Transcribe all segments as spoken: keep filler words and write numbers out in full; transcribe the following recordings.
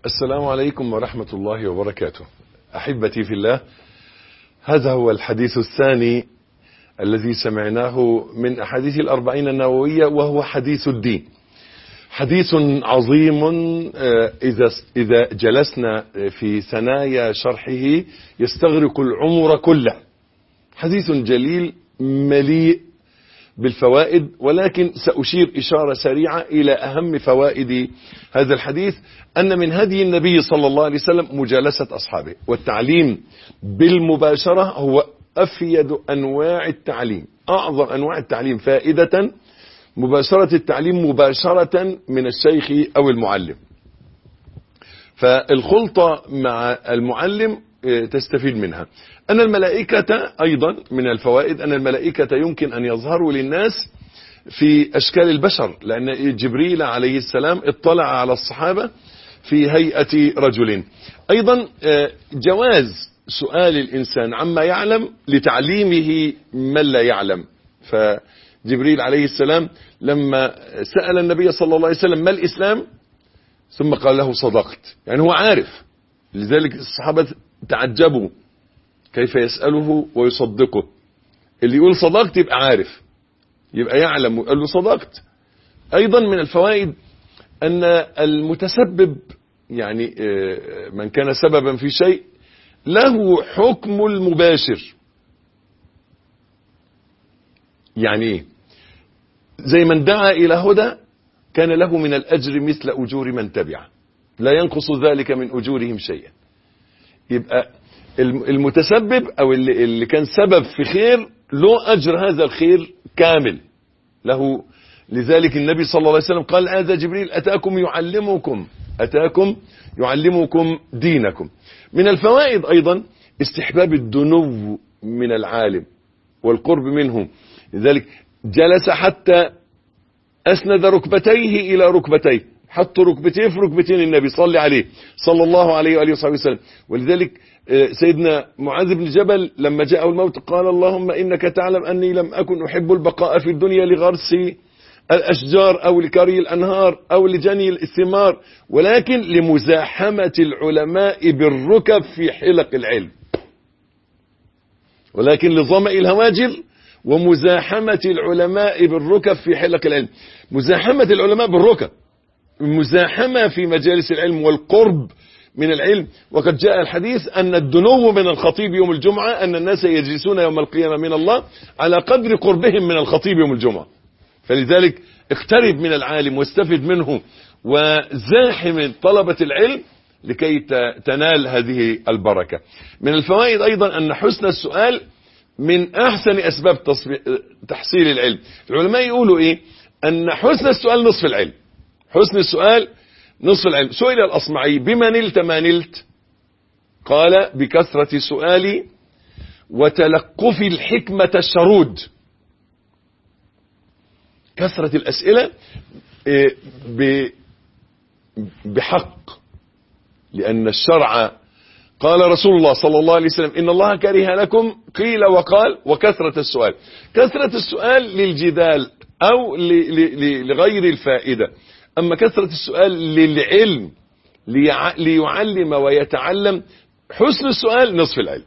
السلام عليكم ورحمة الله وبركاته. أحبتي في الله، هذا هو الحديث الثاني الذي سمعناه من أحاديث الأربعين النووية، وهو حديث الدين. حديث عظيم إذا إذا جلسنا في ثنايا شرحه يستغرق العمر كله. حديث جليل مليء بالفوائد، ولكن سأشير إشارة سريعة إلى أهم فوائد هذا الحديث. أن من هدي النبي صلى الله عليه وسلم مجالسة أصحابه، والتعليم بالمباشرة هو أفيد أنواع التعليم، أعظم أنواع التعليم فائدة مباشرة التعليم مباشرة من الشيخ أو المعلم. فالخلطة مع المعلم تستفيد منها. أن الملائكة أيضا من الفوائد أن الملائكة يمكن أن يظهروا للناس في أشكال البشر، لأن جبريل عليه السلام اطلع على الصحابة في هيئة رجل. أيضا جواز سؤال الإنسان عما يعلم لتعليمه من لا يعلم. فجبريل عليه السلام لما سأل النبي صلى الله عليه وسلم ما الإسلام، ثم قال له صدقت، يعني هو عارف. لذلك الصحابة تعجبوا كيف يسأله ويصدقه. اللي يقول صدقت يبقى عارف، يبقى يعلم، وقال له صدقت. أيضا من الفوائد أن المتسبب، يعني من كان سببا في شيء، له حكم المباشر. يعني ايه؟ زي من دعا إلى هدى كان له من الأجر مثل أجور من تبعه، لا ينقص ذلك من أجورهم شيئا. يبقى المتسبب أو اللي, اللي كان سبب في خير له أجر هذا الخير كامل له. لذلك النبي صلى الله عليه وسلم قال هذا جبريل أتاكم يعلمكم أتاكم يعلمكم دينكم. من الفوائد أيضا استحباب الدنو من العالم والقرب منه. لذلك جلس حتى أسند ركبتيه إلى ركبتيه، حط ركبتيه في ركبتين النبي صلى عليه صلى الله عليه وآله وصحبه وسلم. ولذلك سيدنا معاذ بن جبل لما جاءه الموت قال اللهم إنك تعلم أني لم أكن أحب البقاء في الدنيا لغرس الأشجار أو لكري الأنهار أو لجني الثمار، ولكن لمزاحمة العلماء بالركب في حلق العلم، ولكن لظمأ الهواجر ومزاحمة العلماء بالركب في حلق العلم. مزاحمة العلماء بالركب، مزاحمة في مجالس العلم والقرب من العلم. وقد جاء الحديث أن الدنو من الخطيب يوم الجمعة أن الناس يجلسون يوم القيامة من الله على قدر قربهم من الخطيب يوم الجمعة. فلذلك اقترب من العالم واستفد منه وزاحم طلبة العلم لكي تنال هذه البركة. من الفوائد أيضا أن حسن السؤال من أحسن أسباب تحصيل العلم. العلماء يقولوا إيه؟ أن حسن السؤال نصف العلم. حسن السؤال نصف العلم. سئل الأصمعي بما نلت ما نلت؟ قال بكثرة سؤالي وتلقف الحكمة الشرود. كثرة الأسئلة بحق، لأن الشرع قال رسول الله صلى الله عليه وسلم إن الله كره لكم قيل وقال وكثرة السؤال. كثرة السؤال للجدال أو لغير الفائدة، أما كثرة السؤال للعلم ليعلم ويتعلم. حسن السؤال نصف العلم.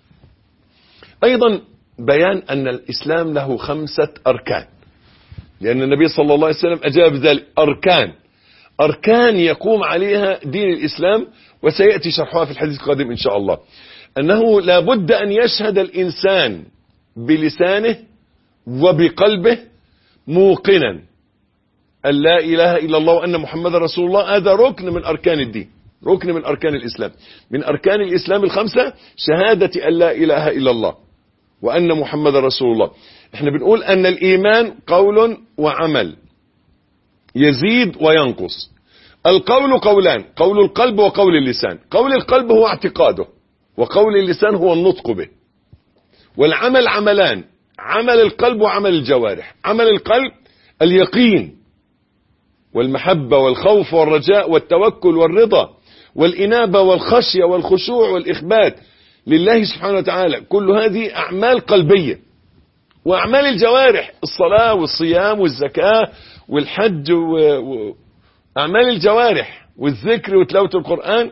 أيضا بيان أن الإسلام له خمسة أركان، لأن النبي صلى الله عليه وسلم أجاب ذلك. أركان أركان يقوم عليها دين الإسلام، وسيأتي شرحها في الحديث القادم إن شاء الله. أنه لا بد أن يشهد الإنسان بلسانه وبقلبه موقنا أن لا إله إلا الله وأن محمد رسول الله. هذا ركن من أركان الدين، ركن من أركان الإسلام. من أركان الإسلام الخمسة شهادة أن لا إله إلا الله وأن محمد رسول الله. احنا بنقول أن الإيمان قول وعمل يزيد وينقص. القول قولان، قول القلب وقول اللسان. قول القلب هو اعتقاده، وقول اللسان هو النطق به. والعمل عملان، عمل القلب وعمل الجوارح. عمل القلب اليقين والمحبة والخوف والرجاء والتوكل والرضا والإنابة والخشية والخشوع والإخبات لله سبحانه وتعالى. كل هذه أعمال قلبية. وأعمال الجوارح الصلاة والصيام والزكاة والحج وأعمال الجوارح والذكر وتلاوة القرآن.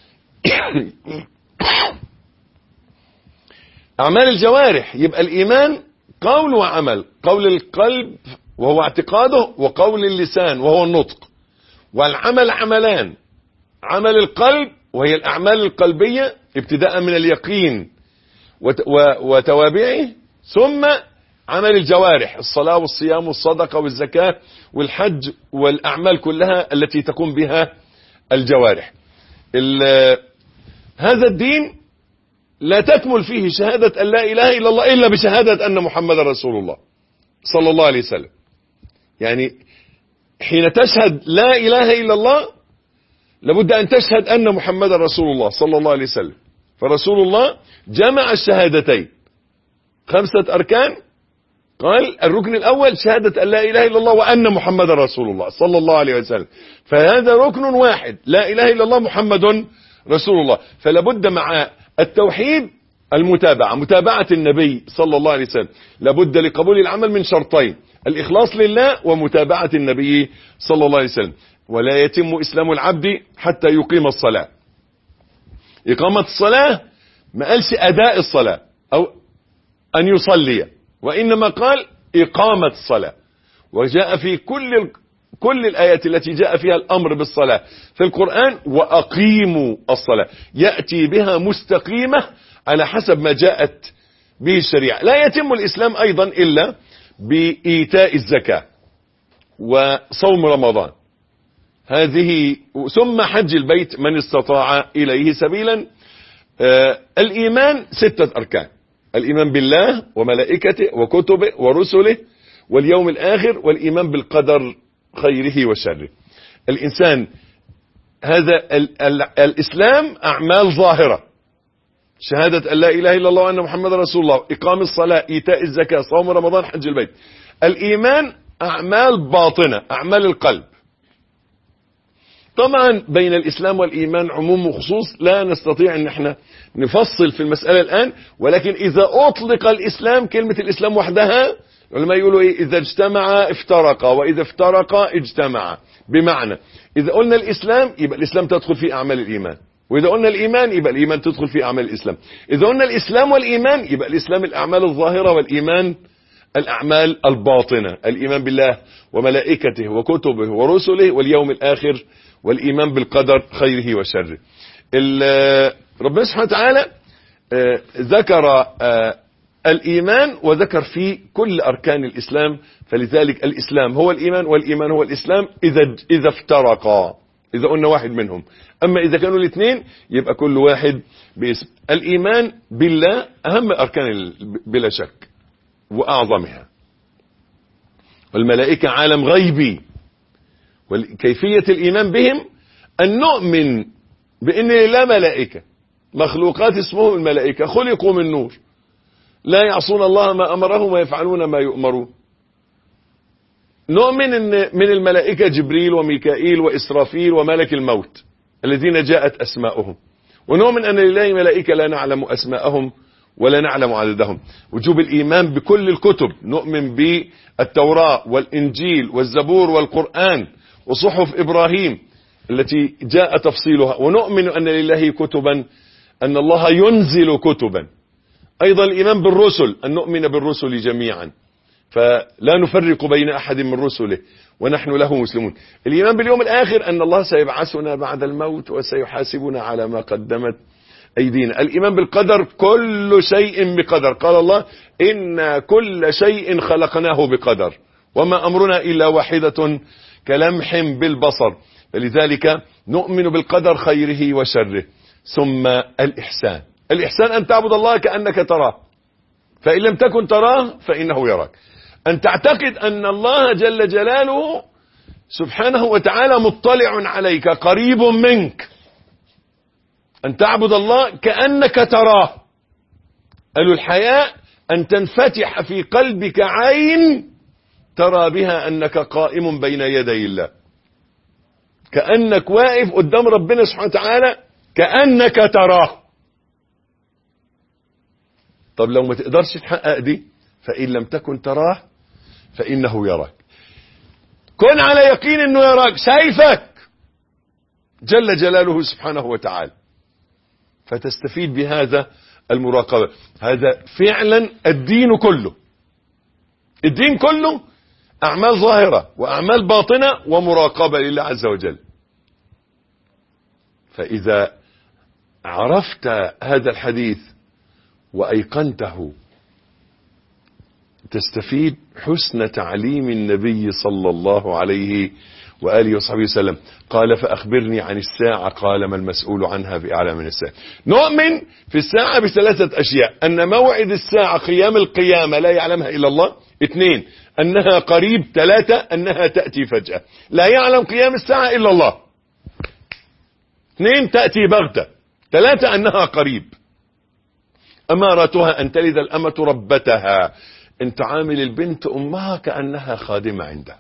أعمال الجوارح يبقى الإيمان قول وعمل، قول القلب وهو اعتقاده، وقول اللسان وهو النطق. والعمل عملان، عمل القلب وهي الأعمال القلبية ابتداء من اليقين وتوابعه، ثم عمل الجوارح، الصلاة والصيام والصدقة والزكاة والحج والأعمال كلها التي تقوم بها الجوارح. هذا الدين لا تكمل فيه شهادة أن لا إله إلا الله إلا بشهادة أن محمد رسول الله صلى الله عليه وسلم. يعني حين تشهد لا إله إلا الله لابد أن تشهد أن محمد رسول الله صلى الله عليه وسلم. فرسول الله جمع الشهادتين، خمسة أركان. قال الركن الأول شهادة أن لا إله إلا الله وأن محمد رسول الله صلى الله عليه وسلم، فهذا ركن واحد، لا إله إلا الله محمد رسول الله. فلابد مع التوحيد المتابعة، متابعة النبي صلى الله عليه وسلم. لابد لقبول العمل من شرطين، الإخلاص لله ومتابعة النبي صلى الله عليه وسلم. ولا يتم إسلام العبد حتى يقيم الصلاة. إقامة الصلاة ما قالش أداء الصلاة أو أن يصلي، وإنما قال إقامة الصلاة. وجاء في كل كل الآيات التي جاء فيها الأمر بالصلاة في القرآن وأقيموا الصلاة، يأتي بها مستقيمة على حسب ما جاءت به الشريعة. لا يتم الإسلام أيضا إلا بإيتاء الزكاة وصوم رمضان، هذه ثم حج البيت من استطاع إليه سبيلا. آه الإيمان ستة أركان: الإيمان بالله وملائكته وكتبه ورسله واليوم الآخر، والإيمان بالقدر خيره وشره. الإنسان هذا ال ال الإسلام أعمال ظاهرة، شهادة أن لا إله إلا الله وأن محمد رسول الله، إقام الصلاة، إيتاء الزكاة، صوم رمضان، حج البيت. الإيمان أعمال باطنة، أعمال القلب. طبعا بين الإسلام والإيمان عموم وخصوص، لا نستطيع أن احنا نفصل في المسألة الآن، ولكن إذا أطلق الإسلام كلمة الإسلام وحدها العلماء يقولوا إيه؟ إذا اجتمع افترقا وإذا افترقا اجتمع. بمعنى إذا قلنا الإسلام يبقى الإسلام تدخل في أعمال الإيمان، وإذا قلنا الإيمان يبقى الإيمان تدخل في أعمال الإسلام. إذا قلنا الإسلام والإيمان يبقى الإسلام الأعمال الظاهرة والإيمان الأعمال الباطنة، الإيمان بالله وملائكته وكتبه ورسله واليوم الآخر، والإيمان بالقدر خيره وشره. ربنا سبحانه وتعالى ذكر الإيمان وذكر فيه كل أركان الإسلام، فلذلك الإسلام هو الإيمان والإيمان هو الإسلام إذا إذا افترقا، إذا قلنا واحد منهم. أما إذا كانوا الاثنين يبقى كل واحد باسم. الإيمان بالله أهم أركان بلا شك وأعظمها. والملائكة عالم غيبي، وكيفية الإيمان بهم أن نؤمن بأن لا ملائكة، مخلوقات اسمهم الملائكة، خلقوا من نور، لا يعصون الله ما أمرهم ويفعلون ما يؤمرون. نؤمن أن من الملائكة جبريل وميكائيل وإسرافيل وملك الموت الذين جاءت أسماؤهم، ونؤمن أن لله ملائكة لا نعلم أسماءهم ولا نعلم عددهم. وجوب الإيمان بكل الكتب، نؤمن بالتوراة والإنجيل والزبور والقرآن وصحف إبراهيم التي جاء تفصيلها، ونؤمن أن لله كتبا، أن الله ينزل كتبا. أيضا الإيمان بالرسل، أن نؤمن بالرسل جميعا فلا نفرق بين أحد من رسله ونحن له مسلمون. الإيمان باليوم الآخر، أن الله سيبعثنا بعد الموت وسيحاسبنا على ما قدمت أيدينا. الإيمان بالقدر، كل شيء بقدر، قال الله إن كل شيء خلقناه بقدر وما أمرنا إلا واحدة كلمح بالبصر. فلذلك نؤمن بالقدر خيره وشره. ثم الإحسان، الإحسان أن تعبد الله كأنك تراه، فإن لم تكن تراه فإنه يراك. أن تعتقد أن الله جل جلاله سبحانه وتعالى مطلع عليك قريب منك. أن تعبد الله كأنك تراه. قالوا الحياء أن تنفتح في قلبك عين ترى بها أنك قائم بين يدي الله، كأنك واقف قدام ربنا سبحانه وتعالى كأنك تراه. طب لو ما تقدرش تحقق دي، فإن لم تكن تراه فإنه يراك. كن على يقين أنه يراك، شايفك جل جلاله سبحانه وتعالى. فتستفيد بهذا المراقبة. هذا فعلا الدين كله. الدين كله أعمال ظاهرة وأعمال باطنة ومراقبة لله عز وجل. فإذا عرفت هذا الحديث وأيقنته تستفيد حسن تعليم النبي صلى الله عليه وآله وصحبه وسلم. قال فأخبرني عن الساعة، قال ما المسؤول عنها بأعلم من الساعة. نؤمن في الساعة بثلاثة أشياء: أن موعد الساعة قيام القيامة لا يعلمها إلا الله. اثنين، أنها قريب. ثلاثة، أنها تأتي فجأة. لا يعلم قيام الساعة إلا الله. اثنين، تأتي بغتة. ثلاثة، أنها قريب. أمارتها أن تلد الأمة ربتها، أن تعامل البنت أمها كأنها خادمة عندها،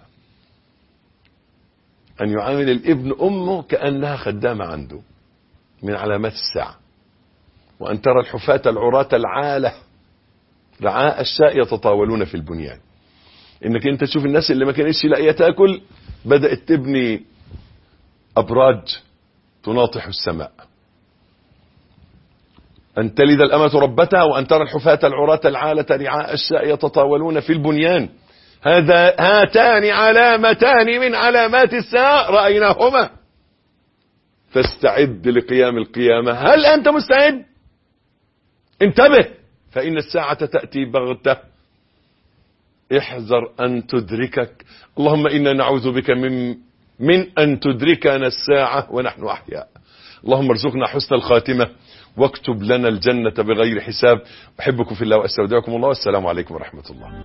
أن يعامل الابن أمه كأنها خدامة عنده، من علامات الساعة. وأن ترى الحفاة العراة العالة رعاء الشاء يتطاولون في البنيان. إنك أنت تشوف الناس اللي ما كانتش لاقيه تاكل بدأت تبني أبراج تناطح السماء. أن تلد الأمة ربتها، وأن ترى الحفاة العراة العالة رعاء الشاء يتطاولون في البنيان. هذا هاتان علامتان من علامات الساعة رأيناهما، فاستعد لقيام القيامة. هل أنت مستعد؟ انتبه، فإن الساعة تأتي بغتة. احذر أن تدركك. اللهم إنا نعوذ بك من من أن تدركنا الساعة ونحن أحياء. اللهم ارزقنا حسن الخاتمة واكتب لنا الجنة بغير حساب. أحبكم في الله وأستودعكم الله، والسلام عليكم ورحمة الله.